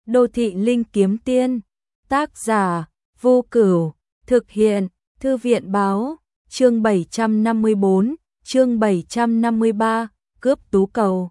Đô thị linh kiếm tiên. Tác giả Vô Cửu. Thực hiện Thư viện báo. Chương 754, chương 753, cướp tú cầu.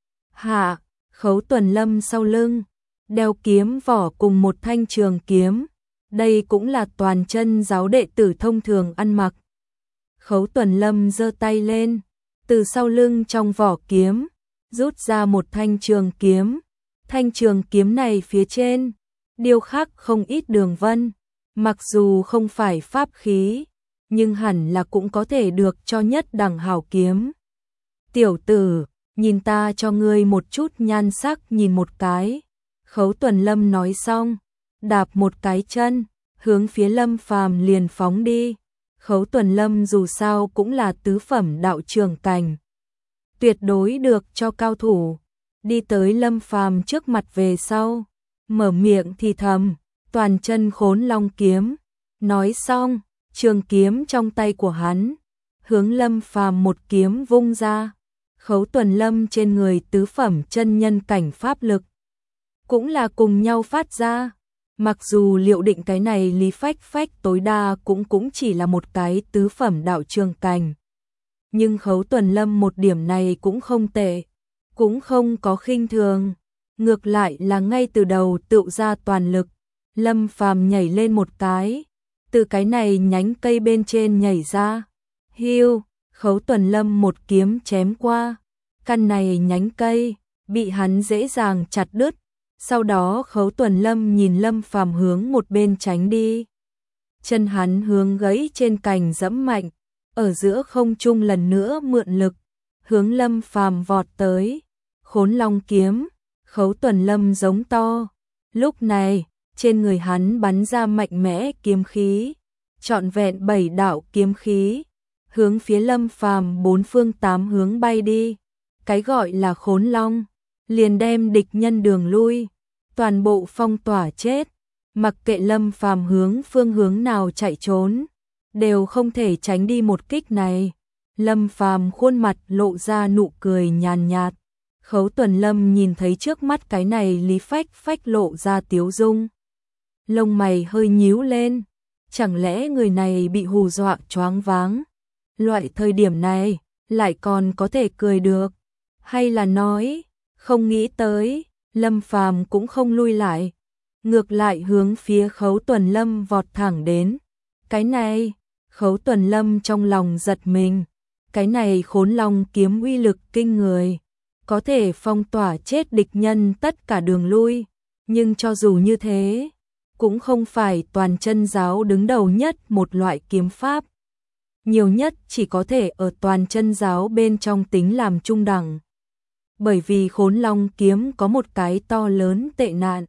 Hạ, Khấu Tuần Lâm sau lưng, đeo kiếm vỏ cùng một thanh trường kiếm. Đây cũng là toàn chân giáo đệ tử thông thường ăn mặc. Khấu Tuần Lâm giơ tay lên, từ sau lưng trong vỏ kiếm, rút ra một thanh trường kiếm. Thanh trường kiếm này phía trên, điêu khắc không ít đường vân. Mặc dù không phải pháp khí, nhưng hẳn là cũng có thể được cho nhất đẳng hảo kiếm. Tiểu tử, nhìn ta cho ngươi một chút nhan sắc nhìn một cái. Khấu Tuần Lâm nói xong, đạp một cái chân, hướng phía Lâm Phàm liền phóng đi. Khấu Tuần Lâm dù sao cũng là tứ phẩm đạo trường cảnh, tuyệt đối được cho cao thủ. Đi tới Lâm Phàm trước mặt về sau, mở miệng thì thầm, toàn chân Khốn Long kiếm. Nói xong, trường kiếm trong tay của hắn hướng Lâm Phàm một kiếm vung ra. Khấu Tuần Lâm trên người tứ phẩm chân nhân cảnh pháp lực cũng là cùng nhau phát ra. Mặc dù liệu định cái này Lý Phách Phách tối đa cũng chỉ là một cái tứ phẩm đạo trường cảnh, nhưng Khấu Tuần Lâm một điểm này cũng không tệ, cũng không có khinh thường, ngược lại là ngay từ đầu tựu ra toàn lực. Lâm Phàm nhảy lên một cái, từ cái này nhánh cây bên trên nhảy ra. Hiu, Khấu Tuần Lâm một kiếm chém qua, căn này nhánh cây bị hắn dễ dàng chặt đứt. Sau đó Khấu Tuần Lâm nhìn Lâm Phàm hướng một bên tránh đi. Chân hắn hướng gãy trên cành giẫm mạnh, ở giữa không trung lần nữa mượn lực, hướng Lâm Phàm vọt tới. Khốn Long kiếm, Khấu Tuần Lâm giống to. Lúc này, trên người hắn bắn ra mạnh mẽ kiếm khí, trọn vẹn 7 đạo kiếm khí, hướng phía Lâm Phàm bốn phương tám hướng bay đi. Cái gọi là Khốn Long, liền đem địch nhân đường lui toàn bộ phong tỏa chết. Mặc kệ Lâm Phàm hướng phương hướng nào chạy trốn, đều không thể tránh đi một kích này. Lâm Phàm khuôn mặt lộ ra nụ cười nhàn nhạt. Khấu Tuần Lâm nhìn thấy trước mắt cái này Lý Phách Phách lộ ra tiếu dung, lông mày hơi nhíu lên. Chẳng lẽ người này bị hù dọa choáng váng? Loại thời điểm này lại còn có thể cười được, hay là nói không nghĩ tới? Lâm Phàm cũng không lui lại, ngược lại hướng phía Khấu Tuần Lâm vọt thẳng đến. Cái này, Khấu Tuần Lâm trong lòng giật mình. Cái này Khốn Long kiếm uy lực kinh người, có thể phong tỏa chết địch nhân tất cả đường lui. Nhưng cho dù như thế, cũng không phải toàn chân giáo đứng đầu nhất một loại kiếm pháp. Nhiều nhất chỉ có thể ở toàn chân giáo bên trong tính làm trung đẳng. Bởi vì Khốn Long kiếm có một cái to lớn tệ nạn.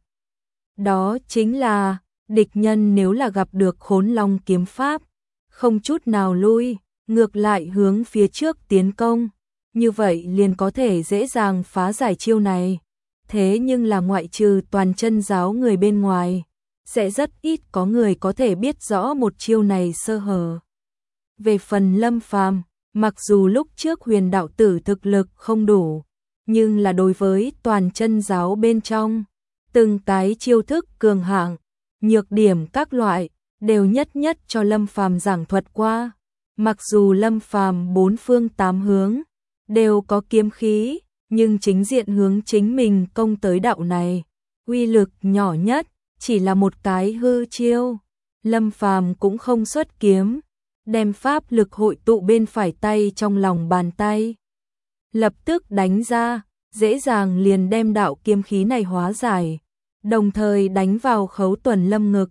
Đó chính là, địch nhân nếu là gặp được Khốn Long kiếm pháp, không chút nào lui, ngược lại hướng phía trước tiến công, như vậy liền có thể dễ dàng phá giải chiêu này. Thế nhưng là ngoại trừ toàn chân giáo người bên ngoài, sẽ rất ít có người có thể biết rõ một chiêu này sơ hở. Về phần Lâm Phàm, mặc dù lúc trước Huyền đạo tử thực lực không đủ, nhưng là đối với toàn chân giáo bên trong, từng cái chiêu thức cường hạng, nhược điểm các loại, đều nhất nhất cho Lâm Phàm giảng thuật qua. Mặc dù Lâm Phàm bốn phương tám hướng đều có kiếm khí, nhưng chính diện hướng chính mình công tới đạo này, uy lực nhỏ nhất chỉ là một cái hư chiêu. Lâm Phàm cũng không xuất kiếm, đem pháp lực hội tụ bên phải tay trong lòng bàn tay, lập tức đánh ra, dễ dàng liền đem đạo kiếm khí này hóa giải, đồng thời đánh vào Khấu Tuần Lâm ngực.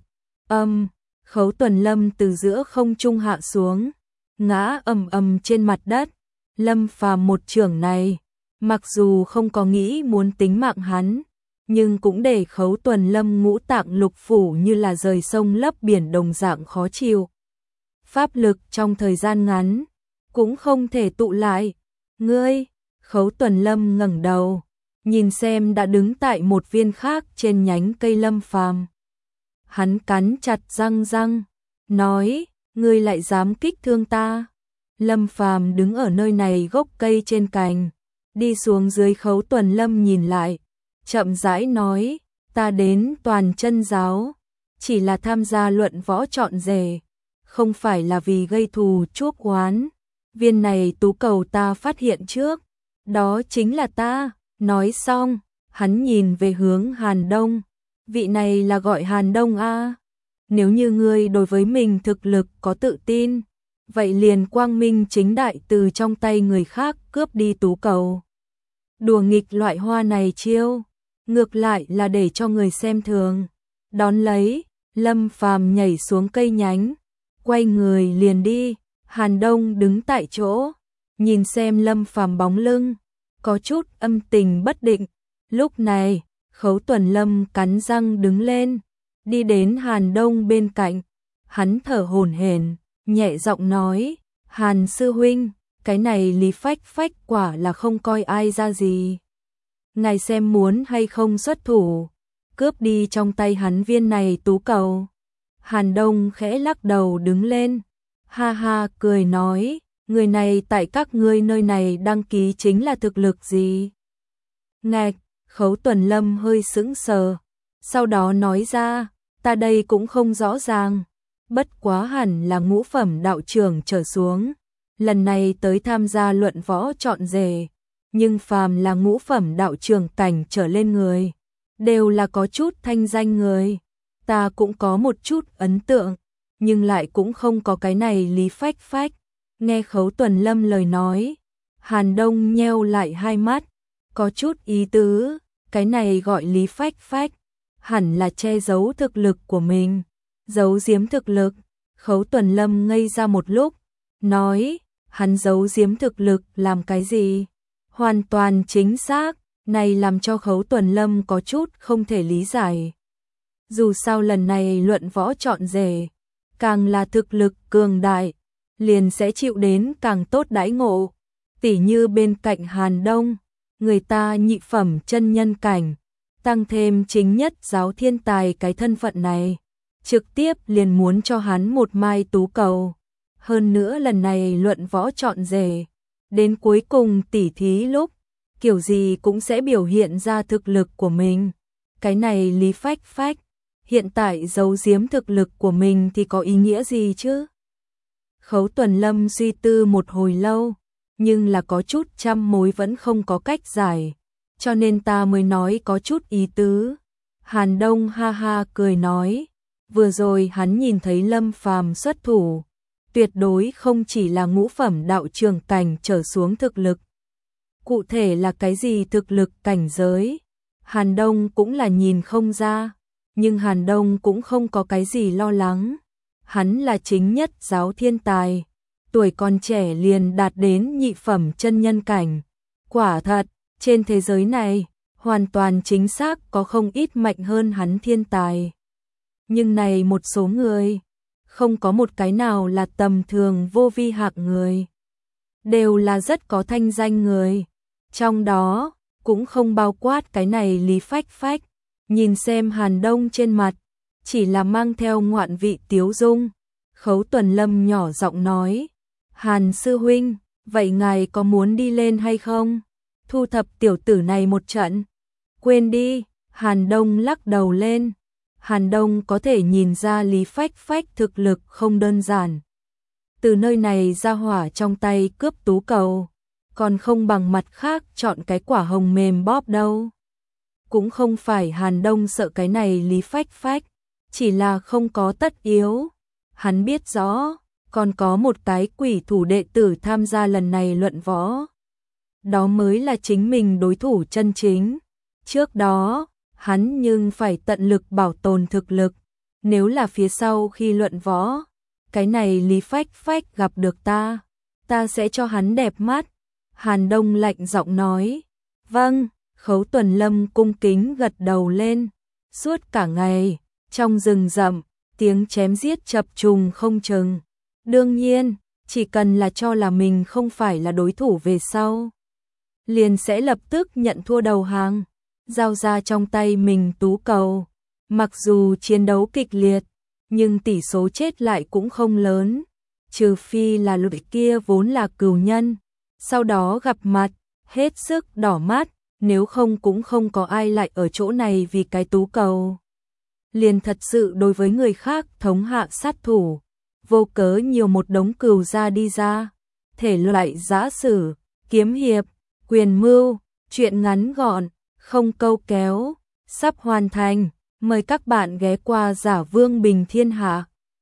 Khấu Tuần Lâm từ giữa không trung hạ xuống, ngã ầm ầm trên mặt đất. Lâm Phàm một chưởng này, mặc dù không có nghĩ muốn tính mạng hắn, nhưng cũng để Khấu Tuần Lâm ngũ tạng lục phủ như là rời sông lấp biển đồng dạng khó chịu. Pháp lực trong thời gian ngắn cũng không thể tụ lại. Ngươi, Khấu Tuần Lâm ngẩng đầu, nhìn xem đã đứng tại một viên khác trên nhánh cây Lâm Phàm. Hắn cắn chặt răng, nói, ngươi lại dám kích thương ta. Lâm Phàm đứng ở nơi này gốc cây trên cành, đi xuống dưới Khấu Tuần Lâm nhìn lại, chậm rãi nói, ta đến Toàn Chân giáo, chỉ là tham gia luận võ chọn rể, không phải là vì gây thù chuốc oán. Viên này tú cầu ta phát hiện trước, đó chính là ta. Nói xong, hắn nhìn về hướng Hàn Đông. Vị này là gọi Hàn Đông a? Nếu như ngươi đối với mình thực lực có tự tin, vậy liền quang minh chính đại từ trong tay người khác cướp đi tú cầu. Đùa nghịch loại hoa này chiêu, ngược lại là để cho người xem thường. Đón lấy, Lâm Phàm nhảy xuống cây nhánh, quay người liền đi. Hàn Đông đứng tại chỗ, nhìn xem Lâm Phàm bóng lưng, có chút âm tình bất định. Lúc này, Khấu Tuần Lâm cắn răng đứng lên, đi đến Hàn Đông bên cạnh. Hắn thở hổn hển, nhẹ giọng nói, Hàn sư huynh, cái này Lý Phách Phách quả là không coi ai ra gì. Ngài xem muốn hay không xuất thủ, cướp đi trong tay hắn viên này tú cầu. Hàn Đông khẽ lắc đầu đứng lên, ha ha cười nói, người này tại các ngươi nơi này đăng ký chính là thực lực gì? Ngạch, Khấu Tuần Lâm hơi sững sờ, sau đó nói ra, ta đây cũng không rõ ràng, bất quá hẳn là ngũ phẩm đạo trưởng trở xuống. Lần này tới tham gia luận võ chọn rể, nhưng phàm là ngũ phẩm đạo trưởng cảnh trở lên người, đều là có chút thanh danh người. Ta cũng có một chút ấn tượng, nhưng lại cũng không có cái này Lý Phách Phách. Nghe Khấu Tuần Lâm lời nói, Hàn Đông nheo lại hai mắt, có chút ý tứ, cái này gọi Lý Phách Phách, hẳn là che giấu thực lực của mình, giấu giếm thực lực. Khấu Tuần Lâm ngây ra một lúc, nói, hắn giấu giếm thực lực làm cái gì? Hoàn toàn chính xác, này làm cho Khấu Tuần Lâm có chút không thể lý giải. Dù sao lần này luận võ chọn rể, càng là thực lực cường đại, liền sẽ chịu đến càng tốt đãi ngộ. Tỉ như bên cạnh Hàn Đông, người ta nhị phẩm chân nhân cảnh, tăng thêm chính nhất giáo thiên tài cái thân phận này, trực tiếp liền muốn cho hắn một mai tú cầu. Hơn nữa lần này luận võ chọn rể, đến cuối cùng tỉ thí lúc, kiểu gì cũng sẽ biểu hiện ra thực lực của mình. Cái này Lý Phách Phách, hiện tại giấu giếm thực lực của mình thì có ý nghĩa gì chứ? Khấu Tuần Lâm suy tư một hồi lâu, nhưng là có chút trăm mối vẫn không có cách giải, cho nên ta mới nói có chút ý tứ. Hàn Đông ha ha cười nói, vừa rồi hắn nhìn thấy Lâm Phàm xuất thủ, tuyệt đối không chỉ là ngũ phẩm đạo trưởng cảnh trở xuống thực lực. Cụ thể là cái gì thực lực cảnh giới, Hàn Đông cũng là nhìn không ra, nhưng Hàn Đông cũng không có cái gì lo lắng. Hắn là chính nhất giáo thiên tài, tuổi còn trẻ liền đạt đến nhị phẩm chân nhân cảnh. Quả thật, trên thế giới này, hoàn toàn chính xác có không ít mạnh hơn hắn thiên tài. Nhưng này một số người, không có một cái nào là tầm thường vô vi hạng người. Đều là rất có thanh danh người. Trong đó, cũng không bao quát cái này Lý Phách Phách. Nhìn xem Hàn Đông trên mặt, chỉ là mang theo ngoạn vị tiếu dung. Khấu Tuần Lâm nhỏ giọng nói, Hàn sư huynh, vậy ngài có muốn đi lên hay không? Thu thập tiểu tử này một trận. Quên đi, Hàn Đông lắc đầu lên. Hàn Đông có thể nhìn ra Lý Phách Phách thực lực không đơn giản. Từ nơi này ra hỏa trong tay cướp tú cầu, còn không bằng mặt khác chọn cái quả hồng mềm bóp đâu. Cũng không phải Hàn Đông sợ cái này Lý Phách Phách, chỉ là không có tất yếu. Hắn biết rõ, còn có một cái quỷ thủ đệ tử tham gia lần này luận võ. Đó mới là chính mình đối thủ chân chính. Trước đó, hắn nhưng phải tận lực bảo tồn thực lực. Nếu là phía sau khi luận võ, cái này Lý Phách Phách gặp được ta sẽ cho hắn đẹp mắt. Hàn Đông lạnh giọng nói, vâng. Khấu Tuần Lâm cung kính gật đầu lên. Suốt cả ngày, trong rừng rậm, tiếng chém giết chập trùng không chừng. Đương nhiên, chỉ cần là cho là mình không phải là đối thủ về sau, liền sẽ lập tức nhận thua đầu hàng, giao ra trong tay mình tú cầu. Mặc dù chiến đấu kịch liệt, nhưng tỷ số chết lại cũng không lớn, trừ phi là lụi kia vốn là cừu nhân, sau đó gặp mặt, hết sức đỏ mắt. nếu không cũng không có ai lại ở chỗ này vì cái tú cầu. Liền thật sự đối với người khác thống hạ sát thủ, vô cớ nhiều một đống cừu ra đi ra. Thể loại giã sử, kiếm hiệp, quyền mưu, truyện ngắn gọn, không câu kéo, sắp hoàn thành. Mời các bạn ghé qua Giả Vương Bình Thiên Hạ.